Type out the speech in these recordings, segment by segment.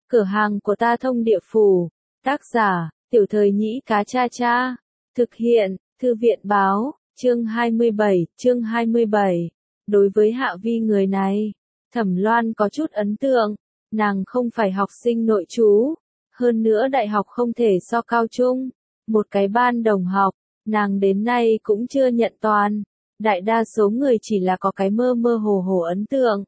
Cửa hàng của ta thông địa phủ. Tác giả, Tiểu Thời Nhĩ Cá Cha Cha. Thực hiện, Thư viện báo, chương 27. Đối với Hạ Vi người này, Thẩm Loan có chút ấn tượng. Nàng không phải học sinh nội trú. Hơn nữa đại học không thể so cao trung. Một cái ban đồng học, nàng đến nay cũng chưa nhận toàn. Đại đa số người chỉ là có cái mơ mơ hồ hồ ấn tượng.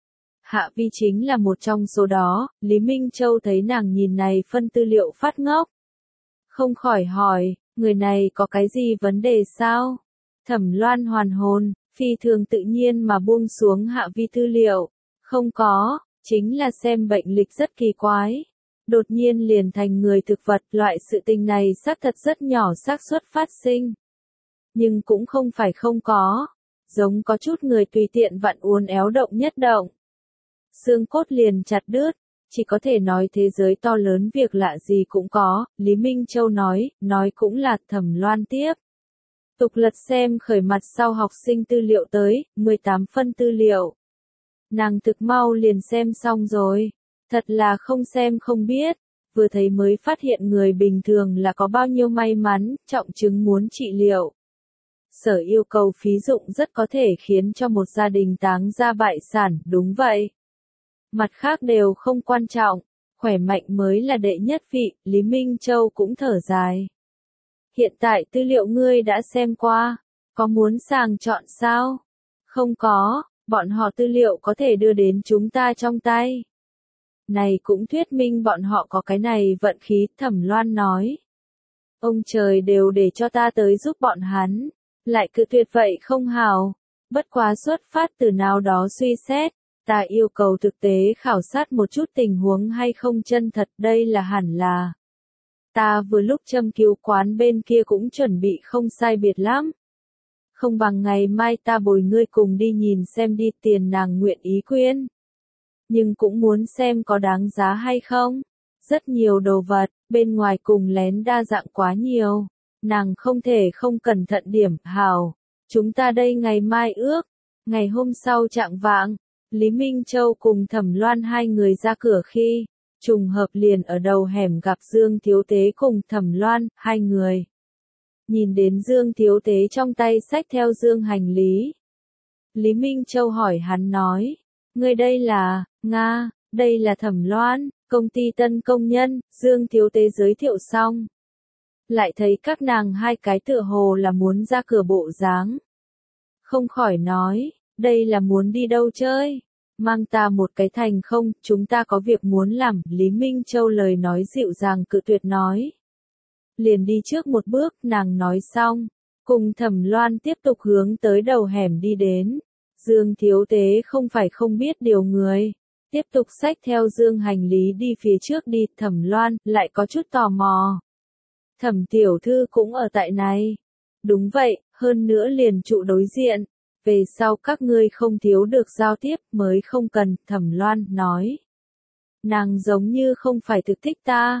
Hạ Vi chính là một trong số đó. Lý Minh Châu thấy nàng nhìn này phân tư liệu phát ngốc. Không khỏi hỏi, người này có cái gì vấn đề sao? Thẩm Loan hoàn hồn, phi thường tự nhiên mà buông xuống Hạ Vi tư liệu. Không có, chính là xem bệnh lịch rất kỳ quái. Đột nhiên liền thành người thực vật, loại sự tình này xác thật rất nhỏ xác suất phát sinh. Nhưng cũng không phải không có. Giống có chút người tùy tiện vặn uốn éo động nhất động. Xương cốt liền chặt đứt, chỉ có thể nói thế giới to lớn việc lạ gì cũng có, Lý Minh Châu nói cũng là. Thẩm Loan tiếp. Tục lật xem khởi mặt sau học sinh tư liệu tới, 18 phân tư liệu. Nàng thực mau liền xem xong rồi, thật là không xem không biết, vừa thấy mới phát hiện người bình thường là có bao nhiêu may mắn, trọng chứng muốn trị liệu. Sở yêu cầu phí dụng rất có thể khiến cho một gia đình táng ra bại sản, đúng vậy. Mặt khác đều không quan trọng, khỏe mạnh mới là đệ nhất vị, Lý Minh Châu cũng thở dài. Hiện tại tư liệu ngươi đã xem qua, có muốn sàng chọn sao? Không có, bọn họ tư liệu có thể đưa đến chúng ta trong tay. Này cũng thuyết minh bọn họ có cái này vận khí, Thẩm Loan nói. Ông trời đều để cho ta tới giúp bọn hắn, lại cự tuyệt vậy không hào. Bất quá xuất phát từ nào đó suy xét. Ta yêu cầu thực tế khảo sát một chút tình huống hay không chân thật, đây là hẳn là. Ta vừa lúc châm cứu quán bên kia cũng chuẩn bị không sai biệt lắm. Không bằng ngày mai ta bồi ngươi cùng đi nhìn xem đi, tiền nàng nguyện ý quyên. Nhưng cũng muốn xem có đáng giá hay không. Rất nhiều đồ vật, bên ngoài cùng lén đa dạng quá nhiều. Nàng không thể không cẩn thận điểm, hảo. Chúng ta đây ngày mai ước. Ngày hôm sau chạng vạng. Lý Minh Châu cùng Thẩm Loan hai người ra cửa khi, trùng hợp liền ở đầu hẻm gặp Dương Thiếu Tế cùng Thẩm Loan, hai người. Nhìn đến Dương Thiếu Tế trong tay xách theo dương hành lý. Lý Minh Châu hỏi hắn nói, người đây là, Nga, đây là Thẩm Loan, công ty tân công nhân, Dương Thiếu Tế giới thiệu xong. Lại thấy các nàng hai cái tựa hồ là muốn ra cửa bộ dáng. Không khỏi nói. Đây là muốn đi đâu chơi? Mang ta một cái thành không, chúng ta có việc muốn làm, Lý Minh Châu lời nói dịu dàng cự tuyệt nói. Liền đi trước một bước, nàng nói xong, cùng Thẩm Loan tiếp tục hướng tới đầu hẻm đi đến. Dương Thiếu Tế không phải không biết điều người, tiếp tục xách theo dương hành lý đi phía trước đi, Thẩm Loan lại có chút tò mò. Thẩm tiểu thư cũng ở tại này. Đúng vậy, hơn nữa liền trụ đối diện. Về sau các ngươi không thiếu được giao tiếp mới không cần, Thẩm Loan nói. Nàng giống như không phải thực thích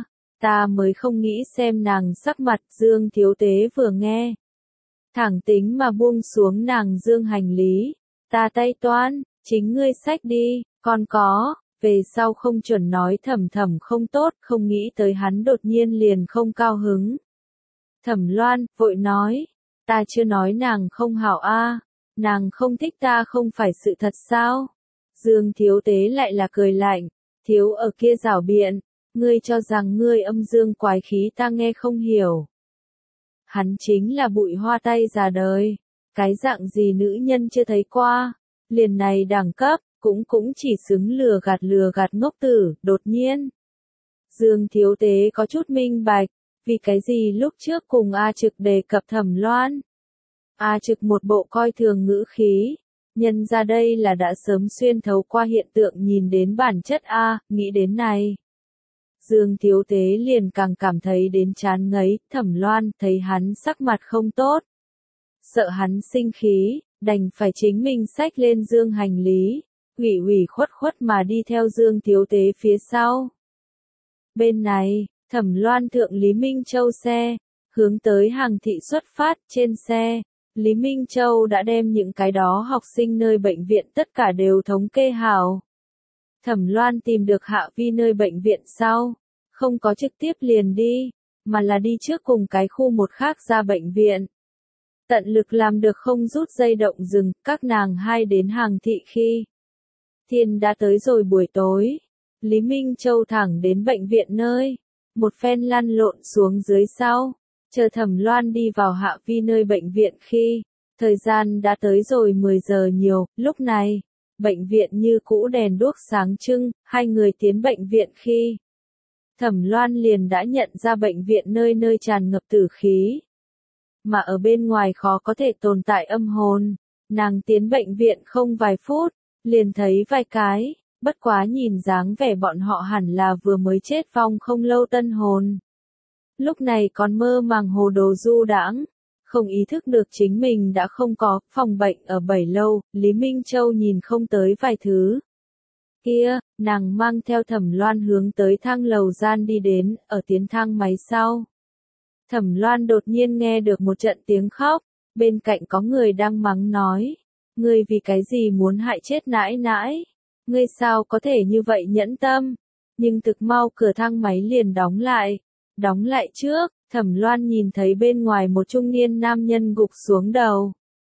ta mới không nghĩ xem nàng sắc mặt. Dương Thiếu Tế vừa nghe. Thẳng tính mà buông xuống nàng dương hành lý. Ta tay toán, chính ngươi xách đi, còn có, về sau không chuẩn nói Thẩm Thẩm không tốt, không nghĩ tới hắn đột nhiên liền không cao hứng. Thẩm Loan, vội nói, ta chưa nói nàng không hảo a. Nàng không thích ta không phải sự thật sao? Dương Thiếu Tế lại là cười lạnh, thiếu ở kia giảo biện, ngươi cho rằng ngươi âm dương quái khí ta nghe không hiểu. Hắn chính là bụi hoa tay già đời, cái dạng gì nữ nhân chưa thấy qua, liền này đẳng cấp, cũng chỉ xứng lừa gạt ngốc tử, đột nhiên. Dương Thiếu Tế có chút minh bạch, vì cái gì lúc trước cùng A Trực đề cập Thẩm Loan. A Trực một bộ coi thường ngữ khí, nhân ra đây là đã sớm xuyên thấu qua hiện tượng nhìn đến bản chất A, nghĩ đến này. Dương Thiếu Tế liền càng cảm thấy đến chán ngấy, Thẩm Loan thấy hắn sắc mặt không tốt. Sợ hắn sinh khí, đành phải chính mình xách lên dương hành lý, ủy khuất mà đi theo Dương Thiếu Tế phía sau. Bên này, Thẩm Loan thượng Lý Minh Châu xe, hướng tới hàng thị xuất phát, trên xe. Lý Minh Châu đã đem những cái đó học sinh nơi bệnh viện tất cả đều thống kê hảo. Thẩm Loan tìm được Hạ Vi nơi bệnh viện sau, không có trực tiếp liền đi, mà là đi trước cùng cái khu một khác ra bệnh viện. Tận lực làm được không rút dây động rừng, các nàng hai đến Hàng Thị khi thiên đã tới rồi buổi tối. Lý Minh Châu thẳng đến bệnh viện nơi, một phen lăn lộn xuống dưới sau, chờ Thẩm Loan đi vào Hạ Vi nơi bệnh viện khi, thời gian đã tới rồi 10 giờ nhiều, lúc này, bệnh viện như cũ đèn đuốc sáng trưng, hai người tiến bệnh viện khi, Thẩm Loan liền đã nhận ra bệnh viện nơi nơi tràn ngập tử khí, mà ở bên ngoài khó có thể tồn tại âm hồn. Nàng tiến bệnh viện không vài phút, liền thấy vài cái, bất quá nhìn dáng vẻ bọn họ hẳn là vừa mới chết vong không lâu tân hồn. Lúc này còn mơ màng hồ đồ du đãng, không ý thức được chính mình đã không có phòng bệnh ở 7 lâu, Lý Minh Châu nhìn không tới vài thứ. Kia, nàng mang theo Thẩm Loan hướng tới thang lầu gian đi đến, ở tiến thang máy sau. Thẩm Loan đột nhiên nghe được một trận tiếng khóc, bên cạnh có người đang mắng nói, ngươi vì cái gì muốn hại chết nãi nãi, ngươi sao có thể như vậy nhẫn tâm, nhưng thực mau cửa thang máy liền đóng lại trước, Thẩm Loan nhìn thấy bên ngoài một trung niên nam nhân gục xuống đầu,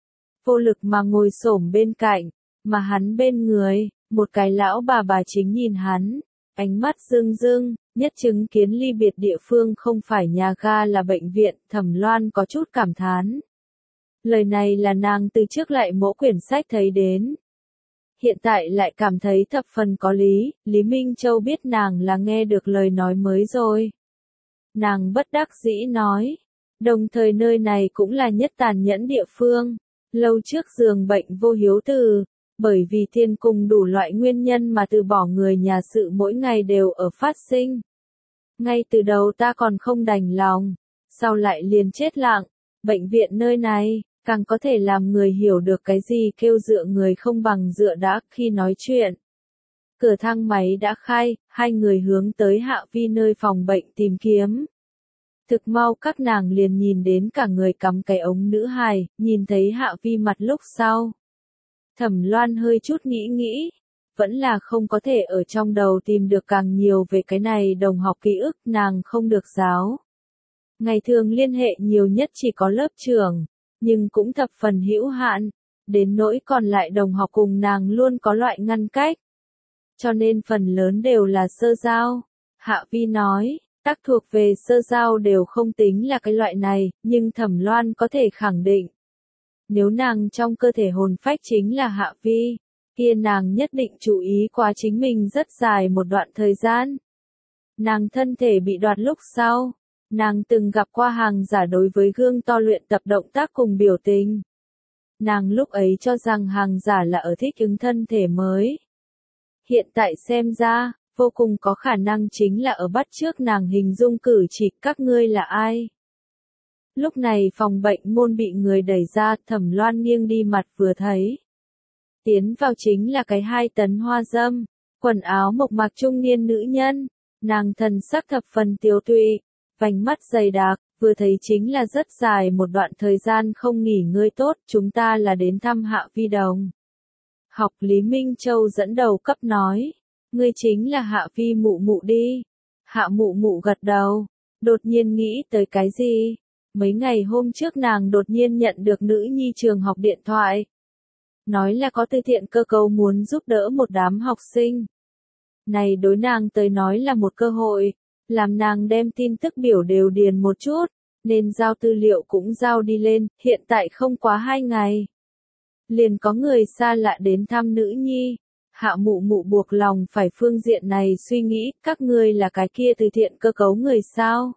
vô lực mà ngồi xổm bên cạnh, mà hắn bên người, một cái lão bà chính nhìn hắn, ánh mắt rưng rưng, nhất chứng kiến ly biệt địa phương không phải nhà ga là bệnh viện, Thẩm Loan có chút cảm thán. Lời này là nàng từ trước lại mỗi quyển sách thấy đến. Hiện tại lại cảm thấy thập phần có lý, Lý Minh Châu biết nàng là nghe được lời nói mới rồi. Nàng bất đắc dĩ nói, đồng thời nơi này cũng là nhất tàn nhẫn địa phương, lâu trước giường bệnh vô hiếu từ, bởi vì thiên cùng đủ loại nguyên nhân mà từ bỏ người nhà sự mỗi ngày đều ở phát sinh. Ngay từ đầu ta còn không đành lòng, sau lại liền chết lặng, bệnh viện nơi này, càng có thể làm người hiểu được cái gì kêu dựa người không bằng dựa đá khi nói chuyện. Cửa thang máy đã khai, hai người hướng tới Hạ Vi nơi phòng bệnh tìm kiếm. Thực mau các nàng liền nhìn đến cả người cắm cái ống nữ hài, nhìn thấy Hạ Vi mặt lúc sau. Thẩm Loan hơi chút nghĩ, vẫn là không có thể ở trong đầu tìm được càng nhiều về cái này đồng học ký ức, nàng không được giáo. Ngày thường liên hệ nhiều nhất chỉ có lớp trưởng, nhưng cũng thập phần hữu hạn, đến nỗi còn lại đồng học cùng nàng luôn có loại ngăn cách. Cho nên phần lớn đều là sơ giao. Hạ Vi nói, tác thuộc về sơ giao đều không tính là cái loại này, nhưng Thẩm Loan có thể khẳng định. Nếu nàng trong cơ thể hồn phách chính là Hạ Vi, kia nàng nhất định chú ý qua chính mình rất dài một đoạn thời gian. Nàng thân thể bị đoạt lúc sau, nàng từng gặp qua hàng giả đối với gương to luyện tập động tác cùng biểu tình. Nàng lúc ấy cho rằng hàng giả là ở thích ứng thân thể mới. Hiện tại xem ra, vô cùng có khả năng chính là ở bắt chước nàng hình dung cử chỉ các ngươi là ai. Lúc này phòng bệnh môn bị người đẩy ra, Thẩm Loan nghiêng đi mặt vừa thấy. Tiến vào chính là cái 2 tấn hoa dâm, quần áo mộc mạc trung niên nữ nhân, nàng thần sắc thập phần tiêu tụy, vành mắt dày đặc, vừa thấy chính là rất dài một đoạn thời gian không nghỉ ngơi tốt, chúng ta là đến thăm Hạ Vi đồng. Học Lý Minh Châu dẫn đầu cấp nói, ngươi chính là Hạ Vi mụ mụ đi. Hạ mụ mụ gật đầu, đột nhiên nghĩ tới cái gì? Mấy ngày hôm trước nàng đột nhiên nhận được nữ nhi trường học điện thoại. Nói là có từ thiện cơ cấu muốn giúp đỡ một đám học sinh. Này đối nàng tới nói là một cơ hội, làm nàng đem tin tức biểu đều điền một chút, nên giao tư liệu cũng giao đi lên, hiện tại không quá 2 ngày. Liền có người xa lạ đến thăm nữ nhi. Hạ mụ mụ buộc lòng phải phương diện này suy nghĩ, các ngươi là cái kia từ thiện cơ cấu người sao?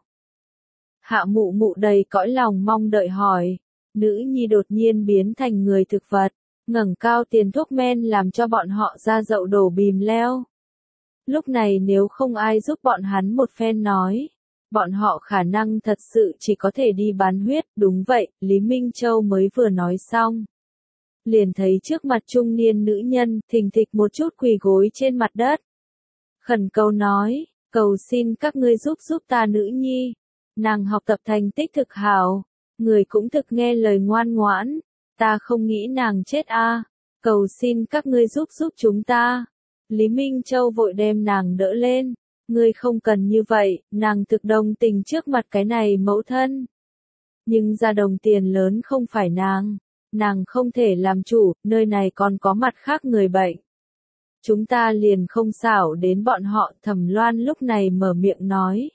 Hạ mụ mụ đầy cõi lòng mong đợi hỏi. Nữ nhi đột nhiên biến thành người thực vật, ngẩng cao tiền thuốc men làm cho bọn họ ra dậu đổ bìm leo. Lúc này nếu không ai giúp bọn hắn một phen nói, bọn họ khả năng thật sự chỉ có thể đi bán huyết, đúng vậy, Lý Minh Châu mới vừa nói xong. Liền thấy trước mặt trung niên nữ nhân, thình thịch một chút quỳ gối trên mặt đất. Khẩn cầu nói, cầu xin các ngươi giúp ta nữ nhi. Nàng học tập thành tích thực hảo, người cũng thực nghe lời ngoan ngoãn, ta không nghĩ nàng chết a, cầu xin các ngươi giúp chúng ta. Lý Minh Châu vội đem nàng đỡ lên. Ngươi không cần như vậy, nàng thực đồng tình trước mặt cái này mẫu thân. Nhưng ra đồng tiền lớn không phải nàng không thể làm chủ, nơi này còn có mặt khác người bệnh. Chúng ta liền không xảo đến bọn họ. Thẩm Loan lúc này mở miệng nói.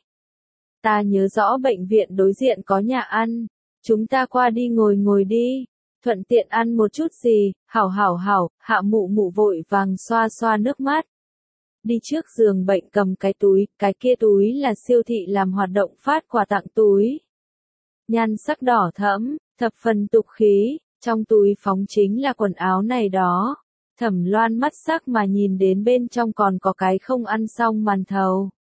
Ta nhớ rõ bệnh viện đối diện có nhà ăn, chúng ta qua đi ngồi đi, thuận tiện ăn một chút gì. Hảo, Hạ Mụ Mụ vội vàng xoa xoa nước mắt. Đi trước giường bệnh cầm cái túi, cái kia túi là siêu thị làm hoạt động phát quà tặng túi. Nhan sắc đỏ thẫm, thập phần tục khí, trong túi phóng chính là quần áo này đó. Thẩm Loan mắt sắc mà nhìn đến bên trong còn có cái không ăn xong màn thầu.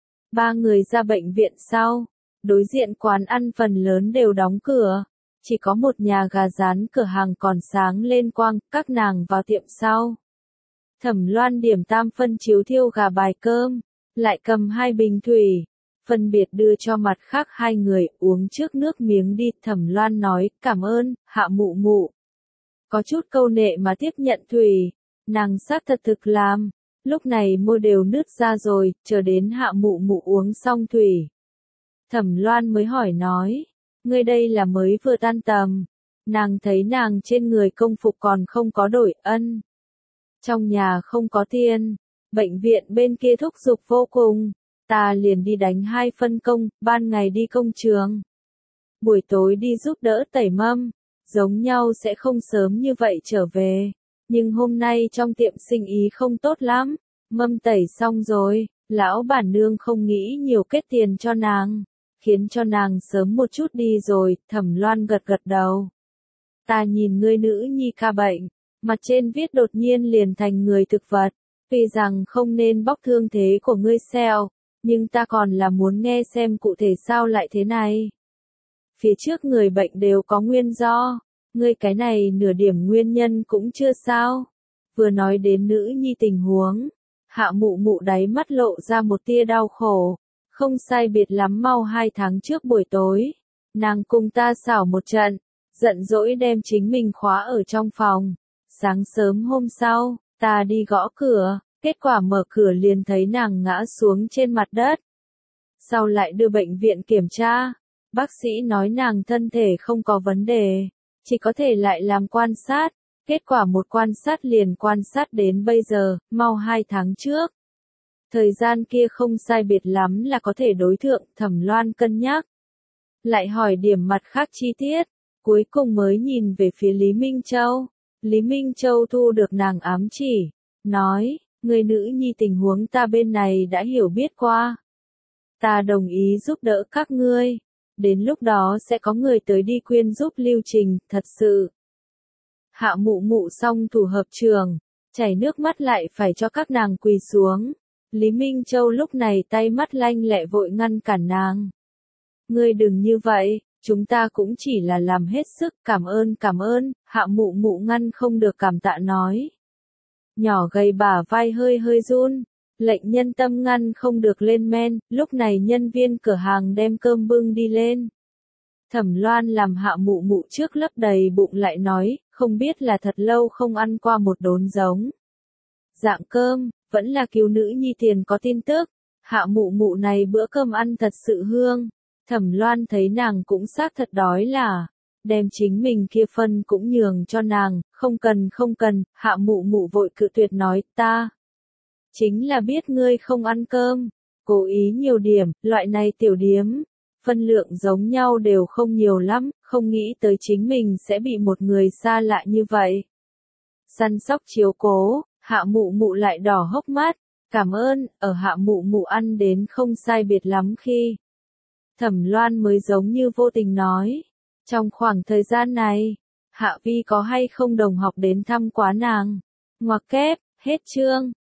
Ba người ra bệnh viện sau, đối diện quán ăn phần lớn đều đóng cửa, chỉ có một nhà gà rán cửa hàng còn sáng lên quang, các nàng vào tiệm sau. Thẩm Loan điểm tam phân chiếu thiêu gà bài cơm, lại cầm 2 bình thủy, phân biệt đưa cho mặt khác 2 người uống trước nước miếng đi. Thẩm Loan nói, cảm ơn, Hạ Mụ Mụ. Có chút câu nệ mà tiếp nhận thủy, nàng xác thật thực làm. Lúc này môi đều nứt ra rồi, chờ đến Hạ Mụ Mụ uống xong thủy. Thẩm Loan mới hỏi nói, ngươi đây là mới vừa tan tầm. Nàng thấy nàng trên người công phục còn không có đổi ân. Trong nhà không có tiền, bệnh viện bên kia thúc giục vô cùng, ta liền đi đánh 2 phân công, ban ngày đi công trường. Buổi tối đi giúp đỡ tẩy mâm, giống nhau sẽ không sớm như vậy trở về. Nhưng hôm nay trong tiệm sinh ý không tốt lắm, mâm tẩy xong rồi, lão bản nương không nghĩ nhiều kết tiền cho nàng, khiến cho nàng sớm một chút đi rồi. Thẩm Loan gật đầu. Ta nhìn ngươi nữ nhi ca bệnh, mặt trên viết đột nhiên liền thành người thực vật, tuy rằng không nên bóc thương thế của ngươi xeo, nhưng ta còn là muốn nghe xem cụ thể sao lại thế này. Phía trước người bệnh đều có nguyên do, ngươi cái này nửa điểm nguyên nhân cũng chưa sao. Vừa nói đến nữ nhi tình huống, Hạ Mụ Mụ đáy mắt lộ ra một tia đau khổ, không sai biệt lắm mau 2 tháng trước buổi tối, nàng cùng ta xảo một trận, giận dỗi đem chính mình khóa ở trong phòng. Sáng sớm hôm sau, ta đi gõ cửa, kết quả mở cửa liền thấy nàng ngã xuống trên mặt đất. Sau lại đưa bệnh viện kiểm tra, bác sĩ nói nàng thân thể không có vấn đề, chỉ có thể lại làm quan sát. Kết quả một quan sát liền quan sát đến bây giờ, mau 2 tháng trước. Thời gian kia không sai biệt lắm là có thể đối thượng. Thẩm Loan cân nhắc. Lại hỏi điểm mặt khác chi tiết, cuối cùng mới nhìn về phía Lý Minh Châu. Lý Minh Châu thu được nàng ám chỉ, nói, người nữ nhi tình huống ta bên này đã hiểu biết qua. Ta đồng ý giúp đỡ các ngươi, đến lúc đó sẽ có người tới đi quyên giúp lưu trình, thật sự. Hạ Mụ Mụ xong thủ hợp trường, chảy nước mắt lại phải cho các nàng quỳ xuống. Lý Minh Châu lúc này tay mắt lanh lẹ vội ngăn cản nàng. Ngươi đừng như vậy, chúng ta cũng chỉ là làm hết sức, cảm ơn, Hạ Mụ Mụ ngăn không được cảm tạ nói. Nhỏ gầy bả vai hơi run, lệnh nhân tâm ngăn không được lên men. Lúc này nhân viên cửa hàng đem cơm bưng đi lên. Thẩm Loan làm Hạ Mụ Mụ trước lấp đầy bụng lại nói, không biết là thật lâu không ăn qua một đốn giống dạng cơm, vẫn là cứu nữ nhi tiền có tin tức. Hạ Mụ Mụ này bữa cơm ăn thật sự hương. Thẩm Loan thấy nàng cũng xác thật đói là, đem chính mình kia phân cũng nhường cho nàng. Không cần, Hạ Mụ Mụ vội cự tuyệt nói, ta chính là biết ngươi không ăn cơm, cố ý nhiều điểm, loại này tiểu điếm, phân lượng giống nhau đều không nhiều lắm, không nghĩ tới chính mình sẽ bị một người xa lạ như vậy săn sóc chiếu cố. Hạ Mụ Mụ lại đỏ hốc mắt, cảm ơn. Ở Hạ Mụ Mụ ăn đến không sai biệt lắm khi Thẩm Loan mới giống như vô tình nói, trong khoảng thời gian này, Hạ Vi có hay không đồng học đến thăm quá nàng. Ngoặc kép, hết chương.